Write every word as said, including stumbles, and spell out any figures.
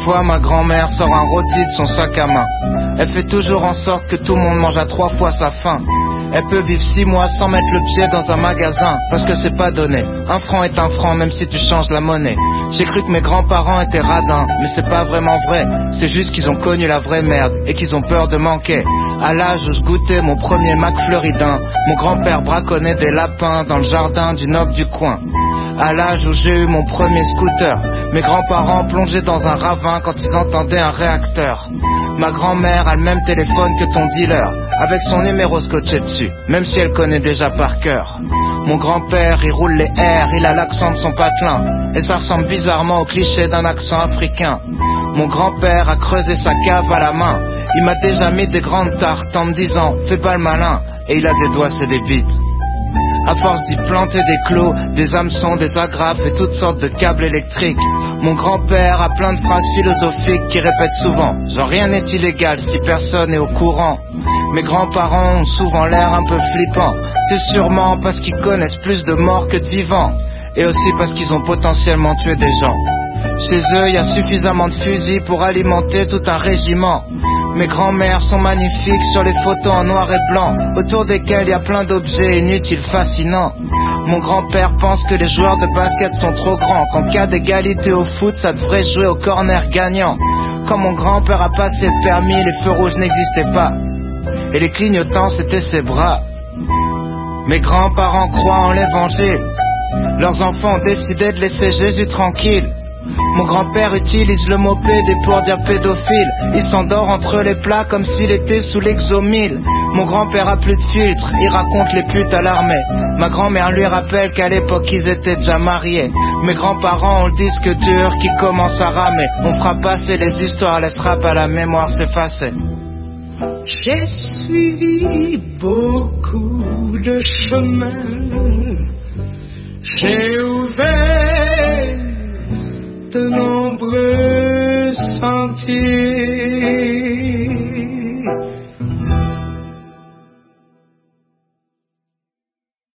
fois ma grand-mère sort un rôti de son sac à main. Elle fait toujours en sorte que tout le monde mange à trois fois sa faim. Elle peut vivre six mois sans mettre le pied dans un magasin, parce que c'est pas donné. Un franc est un franc même si tu changes la monnaie. J'ai cru que mes grands-parents étaient radins, mais c'est pas vraiment vrai. C'est juste qu'ils ont connu la vraie merde et qu'ils ont peur de manquer. À l'âge où je goûtais mon premier McFleuridin, mon grand-père braconnait des lapins dans le jardin du noble du coin. À l'âge où j'ai eu mon premier scooter, mes grands-parents plongeaient dans un ravin quand ils entendaient un réacteur. Ma grand-mère a le même téléphone que ton dealer, avec son numéro scotché dessus, même si elle connaît déjà par cœur. Mon grand-père, il roule les airs, il a l'accent de son patelin, et ça ressemble bizarrement au cliché d'un accent africain. Mon grand-père a creusé sa cave à la main, il m'a déjà mis des grandes tartes en me disant « fais pas le malin », et il a des doigts, c'est des bites. À force d'y planter des clous, des hameçons, des agrafes et toutes sortes de câbles électriques, mon grand-père a plein de phrases philosophiques qu'il répète souvent. Genre rien n'est illégal si personne est au courant. Mes grands-parents ont souvent l'air un peu flippants. C'est sûrement parce qu'ils connaissent plus de morts que de vivants. Et aussi parce qu'ils ont potentiellement tué des gens. Chez eux, il y a suffisamment de fusils pour alimenter tout un régiment. Mes grands-mères sont magnifiques sur les photos en noir et blanc, autour desquelles il y a plein d'objets inutiles fascinants. Mon grand-père pense que les joueurs de basket sont trop grands, qu'en cas d'égalité au foot, ça devrait jouer au corner gagnant. Quand mon grand-père a passé le permis, les feux rouges n'existaient pas, et les clignotants c'était ses bras. Mes grands-parents croient en l'évangile, leurs enfants ont décidé de laisser Jésus tranquille. Mon grand-père utilise le mot pédé pour dire pédophile. Il s'endort entre les plats comme s'il était sous l'exomile. Mon grand-père a plus de filtre, il raconte les putes à l'armée. Ma grand-mère lui rappelle qu'à l'époque ils étaient déjà mariés. Mes grands-parents ont le disque dur qui commence à ramer. On fera passer les histoires, laissera pas la mémoire s'effacer. J'ai suivi beaucoup de chemins, j'ai ouvert de nombreux sentiers.